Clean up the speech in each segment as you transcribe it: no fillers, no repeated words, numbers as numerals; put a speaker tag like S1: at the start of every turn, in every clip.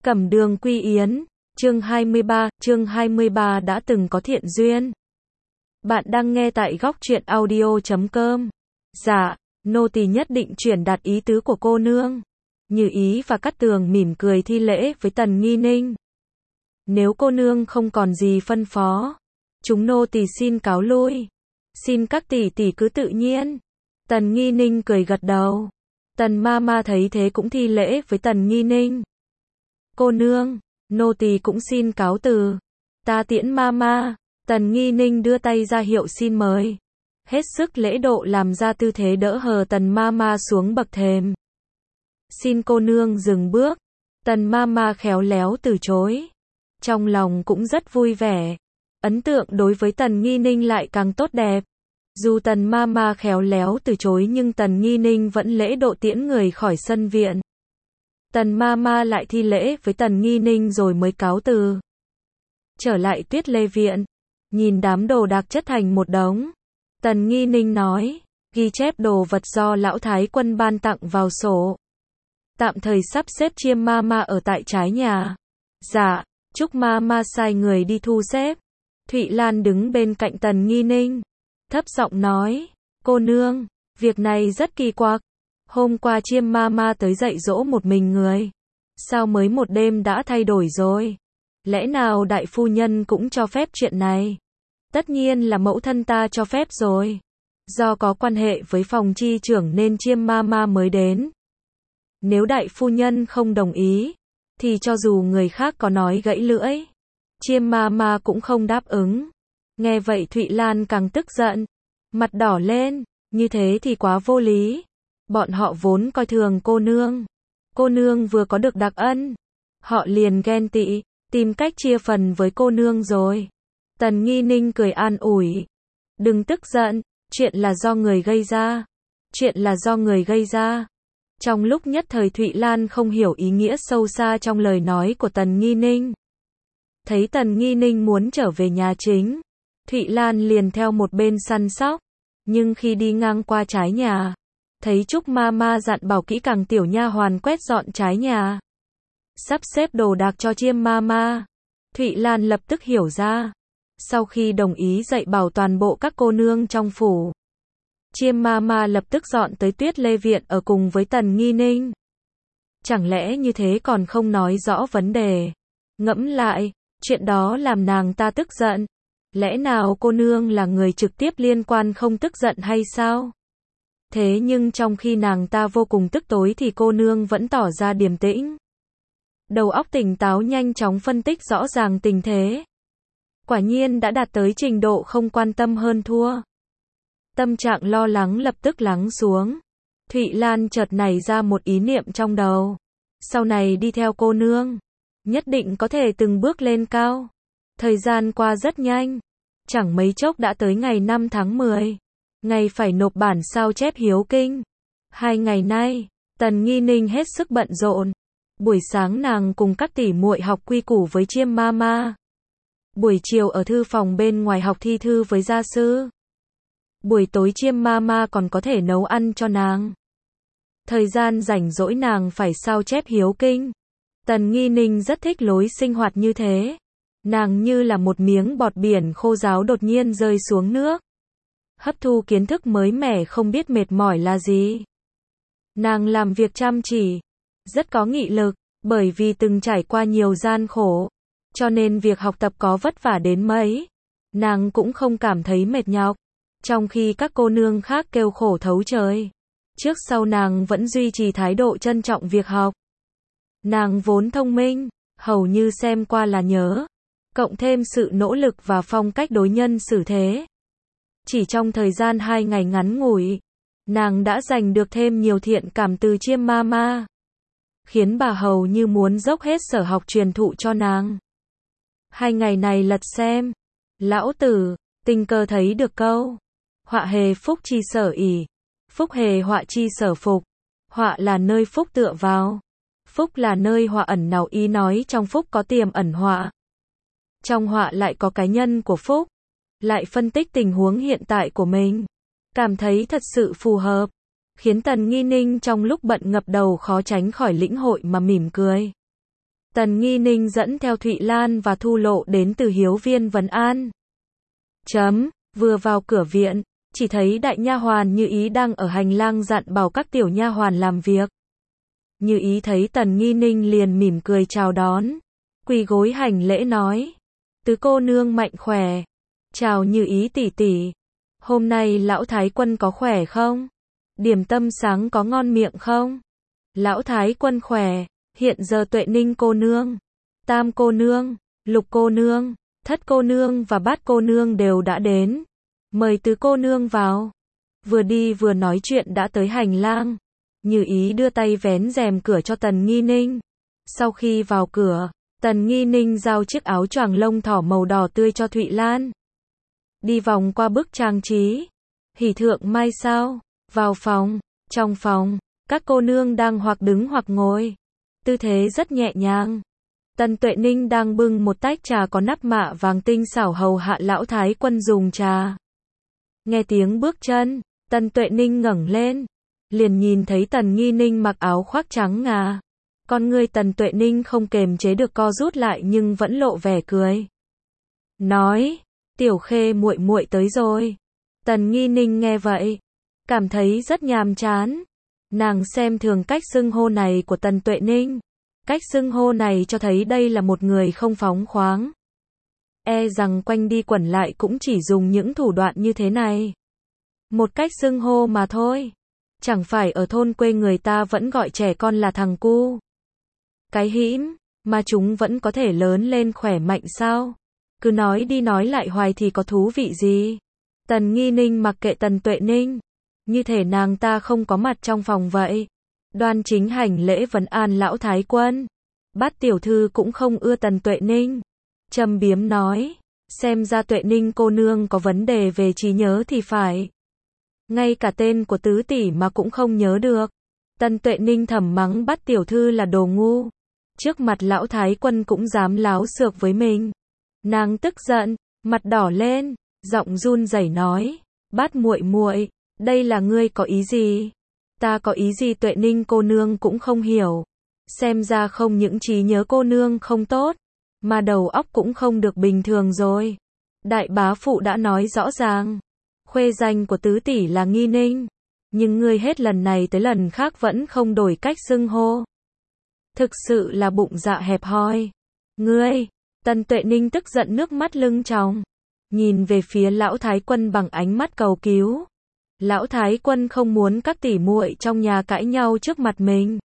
S1: Cẩm Đường Quy Yến, chương 23 đã từng có thiện duyên. Bạn đang nghe tại góc truyện audio.com. Dạ, nô tỳ nhất định truyền đạt ý tứ của cô nương. Như Ý và Cát Tường mỉm cười thi lễ với Tần Nghi Ninh. Nếu cô nương không còn gì phân phó, chúng nô tỳ xin cáo lui. Xin các tỷ tỷ cứ tự nhiên. Tần Nghi Ninh cười gật đầu. Tần ma ma thấy thế cũng thi lễ với Tần Nghi Ninh. Cô nương, nô tỳ cũng xin cáo từ. Ta tiễn ma ma. Tần Nghi Ninh đưa tay ra hiệu xin mời. Hết sức lễ độ làm ra tư thế đỡ hờ Tần ma ma xuống bậc thềm. Xin cô nương dừng bước. Tần ma ma khéo léo từ chối. Trong lòng cũng rất vui vẻ. Ấn tượng đối với Tần Nghi Ninh lại càng tốt đẹp. Dù Tần ma ma khéo léo từ chối nhưng Tần Nghi Ninh vẫn lễ độ tiễn người khỏi sân viện. Tần ma ma lại thi lễ với Tần Nghi Ninh rồi mới cáo từ. Trở lại Tuyết Lê Viện, nhìn đám đồ đạc chất thành một đống. Tần Nghi Ninh nói, ghi chép đồ vật do lão thái quân ban tặng vào sổ. Tạm thời sắp xếp Chiêm ma ma ở tại trái nhà. Dạ, Trúc ma ma sai người đi thu xếp. Thụy Lan đứng bên cạnh Tần Nghi Ninh, thấp giọng nói, cô nương, việc này rất kỳ quặc. Hôm qua Chiêm ma ma tới dạy dỗ một mình người. Sao mới một đêm đã thay đổi rồi? Lẽ nào đại phu nhân cũng cho phép chuyện này? Tất nhiên là mẫu thân ta cho phép rồi. Do có quan hệ với phòng chi trưởng nên Chiêm ma ma mới đến. Nếu đại phu nhân không đồng ý, thì cho dù người khác có nói gãy lưỡi, Chiêm ma ma cũng không đáp ứng. Nghe vậy Thụy Lan càng tức giận, mặt đỏ lên, như thế thì quá vô lý. Bọn họ vốn coi thường cô nương vừa có được đặc ân, họ liền ghen tị, tìm cách chia phần với cô nương rồi. Tần Nghi Ninh cười an ủi, đừng tức giận, chuyện là do người gây ra. Trong lúc nhất thời Thụy Lan không hiểu ý nghĩa sâu xa trong lời nói của Tần Nghi Ninh. Thấy Tần Nghi Ninh muốn trở về nhà chính, Thụy Lan liền theo một bên săn sóc, nhưng khi đi ngang qua trái nhà, thấy Trúc ma ma dặn bảo kỹ càng tiểu nha hoàn quét dọn trái nhà, sắp xếp đồ đạc cho Chiêm ma ma. Thụy Lan lập tức hiểu ra. Sau khi đồng ý dạy bảo toàn bộ các cô nương trong phủ, Chiêm ma ma lập tức dọn tới Tuyết Lê Viện ở cùng với Tần Nghi Ninh. Chẳng lẽ như thế còn không nói rõ vấn đề? Ngẫm lại, chuyện đó làm nàng ta tức giận. Lẽ nào cô nương là người trực tiếp liên quan không tức giận hay sao? Thế nhưng trong khi nàng ta vô cùng tức tối thì cô nương vẫn tỏ ra điềm tĩnh. Đầu óc tỉnh táo nhanh chóng phân tích rõ ràng tình thế. Quả nhiên đã đạt tới trình độ không quan tâm hơn thua. Tâm trạng lo lắng lập tức lắng xuống. Thụy Lan chợt nảy ra một ý niệm trong đầu. Sau này đi theo cô nương, nhất định có thể từng bước lên cao. Thời gian qua rất nhanh. Chẳng mấy chốc đã tới ngày 5 tháng 10. Ngày phải nộp bản sao chép hiếu kinh. 2 ngày nay, Tần Nghi Ninh hết sức bận rộn. Buổi sáng nàng cùng các tỷ muội học quy củ với Chiêm ma ma. Buổi chiều ở thư phòng bên ngoài học thi thư với gia sư. Buổi tối Chiêm ma ma còn có thể nấu ăn cho nàng. Thời gian rảnh rỗi nàng phải sao chép hiếu kinh. Tần Nghi Ninh rất thích lối sinh hoạt như thế. Nàng như là một miếng bọt biển khô ráo đột nhiên rơi xuống nước. Hấp thu kiến thức mới mẻ không biết mệt mỏi là gì. Nàng làm việc chăm chỉ, rất có nghị lực, bởi vì từng trải qua nhiều gian khổ, cho nên việc học tập có vất vả đến mấy, nàng cũng không cảm thấy mệt nhọc. Trong khi các cô nương khác kêu khổ thấu trời, trước sau nàng vẫn duy trì thái độ trân trọng việc học. Nàng vốn thông minh, hầu như xem qua là nhớ, cộng thêm sự nỗ lực và phong cách đối nhân xử thế. Chỉ trong thời gian 2 ngày ngắn ngủi, nàng đã giành được thêm nhiều thiện cảm từ Chiêm ma ma, khiến bà hầu như muốn dốc hết sở học truyền thụ cho nàng. 2 ngày này lật xem, lão tử tình cờ thấy được câu họa hề phúc chi sở ỷ, phúc hề họa chi sở phục. Họa là nơi phúc tựa vào, phúc là nơi họa ẩn náu, ý nói trong phúc có tiềm ẩn họa, trong họa lại có cái nhân của phúc. Lại phân tích tình huống hiện tại của mình, cảm thấy thật sự phù hợp, khiến Tần Nghi Ninh trong lúc bận ngập đầu khó tránh khỏi lĩnh hội mà mỉm cười. Tần Nghi Ninh dẫn theo Thụy Lan và Thu Lộ đến từ Hiếu Viên vấn an. Vừa vào cửa viện, chỉ thấy đại nha hoàn Như Ý đang ở hành lang dặn bảo các tiểu nha hoàn làm việc. Như Ý thấy Tần Nghi Ninh liền mỉm cười chào đón, quỳ gối hành lễ nói: "Tứ cô nương mạnh khỏe." "Chào Như Ý tỷ tỷ. Hôm nay lão thái quân có khỏe không? Điểm tâm sáng có ngon miệng không?" "Lão thái quân khỏe, hiện giờ Tuệ Ninh cô nương, Tam cô nương, Lục cô nương, Thất cô nương và Bát cô nương đều đã đến. Mời tứ cô nương vào." Vừa đi vừa nói chuyện đã tới hành lang. Như Ý đưa tay vén rèm cửa cho Tần Nghi Ninh. Sau khi vào cửa, Tần Nghi Ninh giao chiếc áo choàng lông thỏ màu đỏ tươi cho Thụy Lan. Đi vòng qua bức trang trí. "Hỉ thượng mai sao?" Vào phòng. Trong phòng, các cô nương đang hoặc đứng hoặc ngồi. Tư thế rất nhẹ nhàng. Tần Tuệ Ninh đang bưng một tách trà có nắp mạ vàng tinh xảo hầu hạ lão thái quân dùng trà. Nghe tiếng bước chân, Tần Tuệ Ninh ngẩng lên, liền nhìn thấy Tần Nghi Ninh mặc áo khoác trắng ngà. Con ngươi Tần Tuệ Ninh không kềm chế được co rút lại nhưng vẫn lộ vẻ cười. Nói: "Tiểu Khê muội muội tới rồi." Tần Nghi Ninh nghe vậy, cảm thấy rất nhàm chán. Nàng xem thường cách xưng hô này của Tần Tuệ Ninh. Cách xưng hô này cho thấy đây là một người không phóng khoáng. E rằng quanh đi quẩn lại cũng chỉ dùng những thủ đoạn như thế này. Một cách xưng hô mà thôi. Chẳng phải ở thôn quê người ta vẫn gọi trẻ con là thằng cu, cái hĩm, mà chúng vẫn có thể lớn lên khỏe mạnh sao? Cứ nói đi nói lại hoài thì có thú vị gì? Tần Nghi Ninh mặc kệ Tần Tuệ Ninh, như thể nàng ta không có mặt trong phòng vậy. Đoan chính hành lễ vấn an lão thái quân. Bát tiểu thư cũng không ưa Tần Tuệ Ninh. Châm biếm nói: "Xem ra Tuệ Ninh cô nương có vấn đề về trí nhớ thì phải. Ngay cả tên của tứ tỷ mà cũng không nhớ được." Tần Tuệ Ninh thầm mắng Bát tiểu thư là đồ ngu. Trước mặt lão thái quân cũng dám láo xược với mình. Nàng tức giận, mặt đỏ lên, giọng run rẩy nói: "Bát muội muội, đây là ngươi có ý gì?" "Ta có ý gì Tuệ Ninh cô nương cũng không hiểu. Xem ra không những trí nhớ cô nương không tốt, mà đầu óc cũng không được bình thường rồi. Đại bá phụ đã nói rõ ràng, khuê danh của tứ tỷ là Nghi Ninh, nhưng ngươi hết lần này tới lần khác vẫn không đổi cách xưng hô. Thực sự là bụng dạ hẹp hòi. Ngươi." Tần Tuệ Ninh tức giận nước mắt lưng tròng, nhìn về phía lão thái quân bằng ánh mắt cầu cứu. Lão thái quân không muốn các tỷ muội trong nhà cãi nhau trước mặt mình,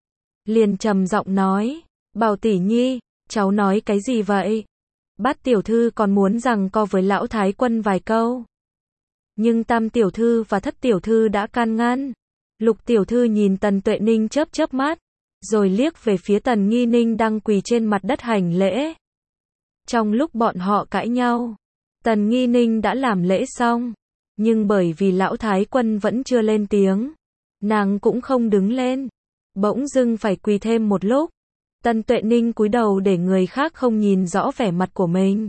S1: liền trầm giọng nói: "Bảo tỷ nhi, cháu nói cái gì vậy?" Bát tiểu thư còn muốn giằng co với lão thái quân vài câu, nhưng Tam tiểu thư và Thất tiểu thư đã can ngăn. Lục tiểu thư nhìn Tần Tuệ Ninh chớp chớp mắt, rồi liếc về phía Tần Nghi Ninh đang quỳ trên mặt đất hành lễ. Trong lúc bọn họ cãi nhau, Tần Nghi Ninh đã làm lễ xong, nhưng bởi vì lão thái quân vẫn chưa lên tiếng, nàng cũng không đứng lên, bỗng dưng phải quỳ thêm một lúc. Tần Tuệ Ninh cúi đầu để người khác không nhìn rõ vẻ mặt của mình,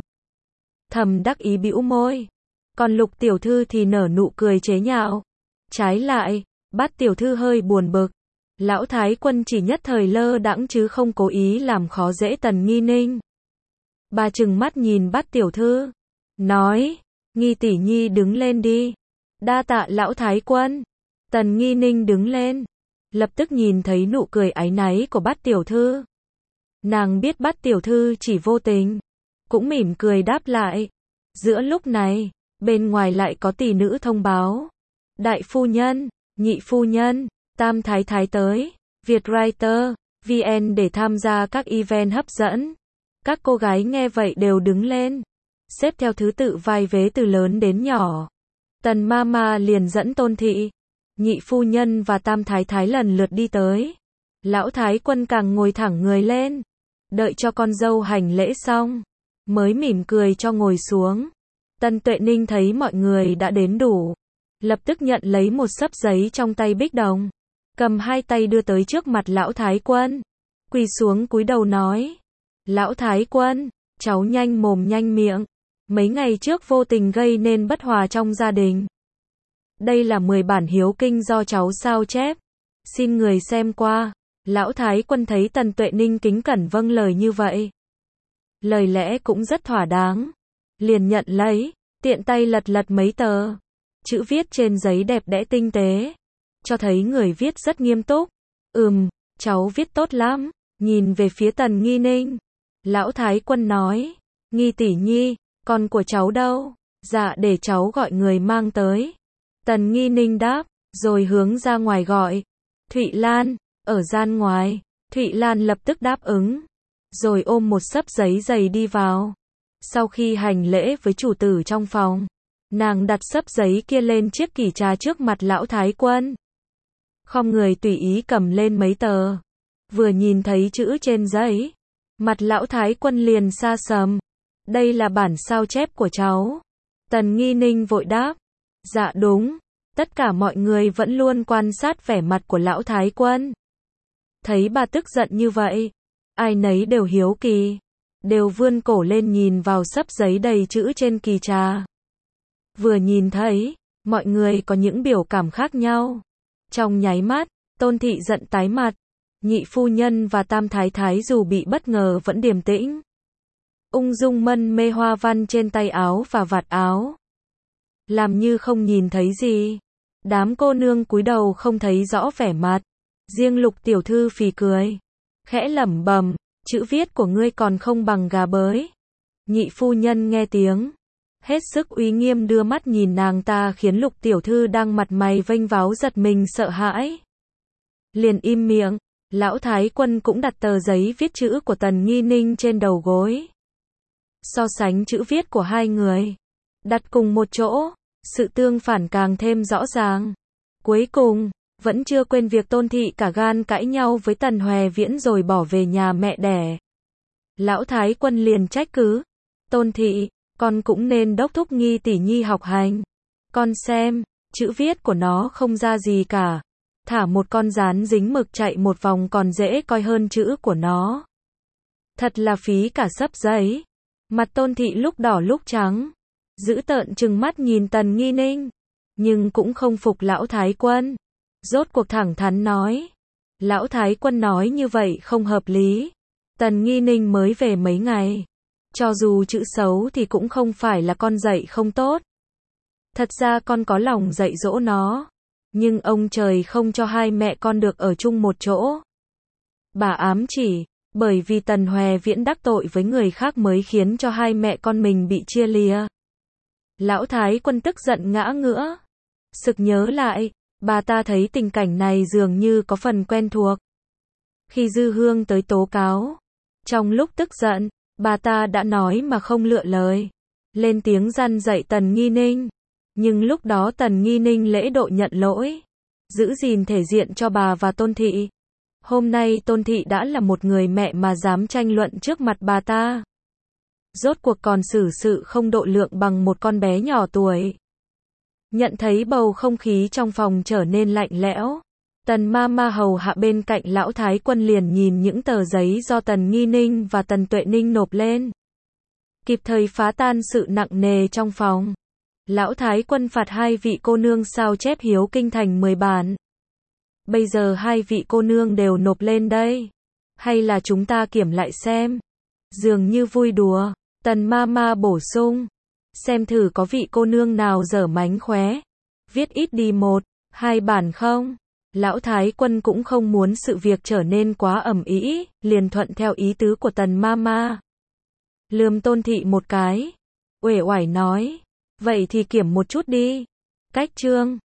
S1: thầm đắc ý bĩu môi. Còn Lục tiểu thư thì nở nụ cười chế nhạo. Trái lại, Bát tiểu thư hơi buồn bực. Lão thái quân chỉ nhất thời lơ đãng chứ không cố ý làm khó dễ Tần Nghi Ninh. Bà trừng mắt nhìn Bát tiểu thư, nói: "Nghi tỷ nhi đứng lên đi." "Đa tạ lão thái quân." Tần Nghi Ninh đứng lên, lập tức nhìn thấy nụ cười áy náy của Bát tiểu thư. Nàng biết Bát tiểu thư chỉ vô tình, cũng mỉm cười đáp lại. Giữa lúc này, bên ngoài lại có tỷ nữ thông báo: "Đại phu nhân, nhị phu nhân, Tam thái thái tới Vietwriter VN để tham gia các event hấp dẫn." Các cô gái nghe vậy đều đứng lên, xếp theo thứ tự vai vế từ lớn đến nhỏ. Tần Mama liền dẫn Tôn thị, nhị phu nhân và Tam thái thái lần lượt đi tới. Lão thái quân càng ngồi thẳng người lên, đợi cho con dâu hành lễ xong, mới mỉm cười cho ngồi xuống. Tần Tuệ Ninh thấy mọi người đã đến đủ, lập tức nhận lấy một xấp giấy trong tay Bích Đồng, cầm hai tay đưa tới trước mặt lão thái quân, quỳ xuống cúi đầu nói: "Lão thái quân, cháu nhanh mồm nhanh miệng, mấy ngày trước vô tình gây nên bất hòa trong gia đình. Đây là 10 bản hiếu kinh do cháu sao chép, xin người xem qua." Lão Thái Quân thấy Tần Tuệ Ninh kính cẩn vâng lời như vậy. Lời lẽ cũng rất thỏa đáng. Liền nhận lấy, tiện tay lật lật mấy tờ. Chữ viết trên giấy đẹp đẽ tinh tế. Cho thấy người viết rất nghiêm túc. Cháu viết tốt lắm. Nhìn về phía Tần Nghi Ninh. Lão Thái Quân nói, Nghi tỷ nhi, con của cháu đâu? Dạ để cháu gọi người mang tới. Tần Nghi Ninh đáp, rồi hướng ra ngoài gọi. Thụy Lan, ở gian ngoài. Thụy Lan lập tức đáp ứng. Rồi ôm một xấp giấy dày đi vào. Sau khi hành lễ với chủ tử trong phòng, nàng đặt xấp giấy kia lên chiếc kỷ trà trước mặt Lão Thái Quân. Khom người tùy ý cầm lên mấy tờ. Vừa nhìn thấy chữ trên giấy, mặt Lão Thái Quân liền sa sầm. Đây là bản sao chép của cháu. Tần Nghi Ninh vội đáp. Dạ đúng. Tất cả mọi người vẫn luôn quan sát vẻ mặt của Lão Thái Quân. Thấy bà tức giận như vậy, ai nấy đều hiếu kỳ. Đều vươn cổ lên nhìn vào xấp giấy đầy chữ trên kỷ trà. Vừa nhìn thấy, mọi người có những biểu cảm khác nhau. Trong nháy mắt, Tôn thị giận tái mặt. Nhị phu nhân và Tam thái thái dù bị bất ngờ vẫn điềm tĩnh. Ung dung mân mê hoa văn trên tay áo và vạt áo. Làm như không nhìn thấy gì. Đám cô nương cúi đầu không thấy rõ vẻ mặt. Riêng Lục tiểu thư phì cười. Khẽ lẩm bẩm, chữ viết của ngươi còn không bằng gà bới. Nhị phu nhân nghe tiếng. Hết sức uy nghiêm đưa mắt nhìn nàng ta khiến Lục tiểu thư đang mặt mày vênh váo giật mình sợ hãi. Liền im miệng. Lão Thái Quân cũng đặt tờ giấy viết chữ của Tần Nghi Ninh trên đầu gối. So sánh chữ viết của hai người. Đặt cùng một chỗ. Sự tương phản càng thêm rõ ràng. Cuối cùng, vẫn chưa quên việc Tôn thị cả gan cãi nhau với Tần Hoè Viễn rồi bỏ về nhà mẹ đẻ. Lão Thái Quân liền trách cứ. Tôn thị, con cũng nên đốc thúc Nghi tỷ nhi học hành. Con xem, chữ viết của nó không ra gì cả. Thả một con dán dính mực chạy một vòng còn dễ coi hơn chữ của nó. Thật là phí cả xấp giấy. Mặt Tôn thị lúc đỏ lúc trắng. Dữ tợn trừng mắt nhìn Tần Nghi Ninh. Nhưng cũng không phục Lão Thái Quân. Rốt cuộc thẳng thắn nói. Lão Thái Quân nói như vậy không hợp lý. Tần Nghi Ninh mới về mấy ngày. Cho dù chữ xấu thì cũng không phải là con dạy không tốt. Thật ra con có lòng dạy dỗ nó. Nhưng ông trời không cho hai mẹ con được ở chung một chỗ. Bà ám chỉ, bởi vì Tần Hoè Viễn đắc tội với người khác mới khiến cho hai mẹ con mình bị chia lìa. Lão Thái Quân tức giận ngã ngửa. Sực nhớ lại, bà ta thấy tình cảnh này dường như có phần quen thuộc. Khi Dư Hương tới tố cáo, trong lúc tức giận, bà ta đã nói mà không lựa lời. Lên tiếng răn dạy Tần Nghi Ninh. Nhưng lúc đó Tần Nghi Ninh lễ độ nhận lỗi. Giữ gìn thể diện cho bà và Tôn thị. Hôm nay Tôn thị đã là một người mẹ mà dám tranh luận trước mặt bà ta. Rốt cuộc còn xử sự không độ lượng bằng một con bé nhỏ tuổi. Nhận thấy bầu không khí trong phòng trở nên lạnh lẽo. Tần ma ma hầu hạ bên cạnh Lão Thái Quân liền nhìn những tờ giấy do Tần Nghi Ninh và Tần Tuệ Ninh nộp lên. Kịp thời phá tan sự nặng nề trong phòng. Lão Thái Quân phạt hai vị cô nương sao chép hiếu kinh thành 10 bản. Bây giờ hai vị cô nương đều nộp lên đây. Hay là chúng ta kiểm lại xem. Dường như vui đùa. Tần ma ma bổ sung. Xem thử có vị cô nương nào dở mánh khóe. Viết ít đi 1, 2 bản không? Lão Thái Quân cũng không muốn sự việc trở nên quá ầm ĩ, liền thuận theo ý tứ của Tần ma ma. Lườm Tôn thị một cái. Uể oải nói. Vậy thì kiểm một chút đi. Cách chương.